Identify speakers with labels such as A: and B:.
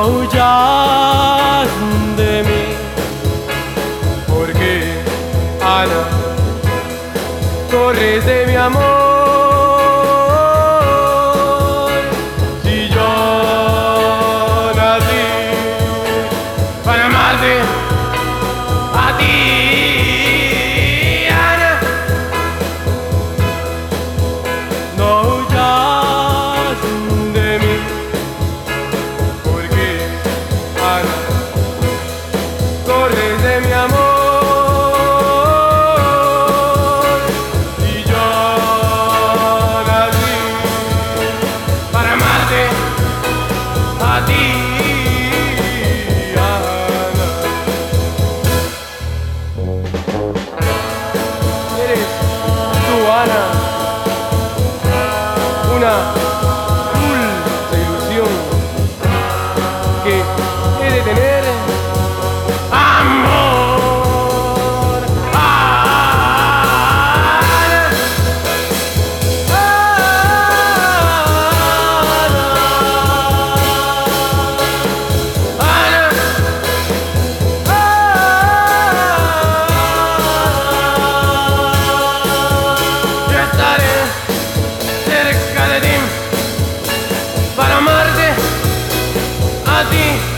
A: huyas de mí, porque Ana, corres de mi amor. Si yo nací para amarte a ti, Ana, no huyas de mí, porque Ana, corres de mi amor. A ti, Ana. Eres tú, Ana, una dulce ilusión que he de tener amor. Ana, cerca de ti para amarte a ti.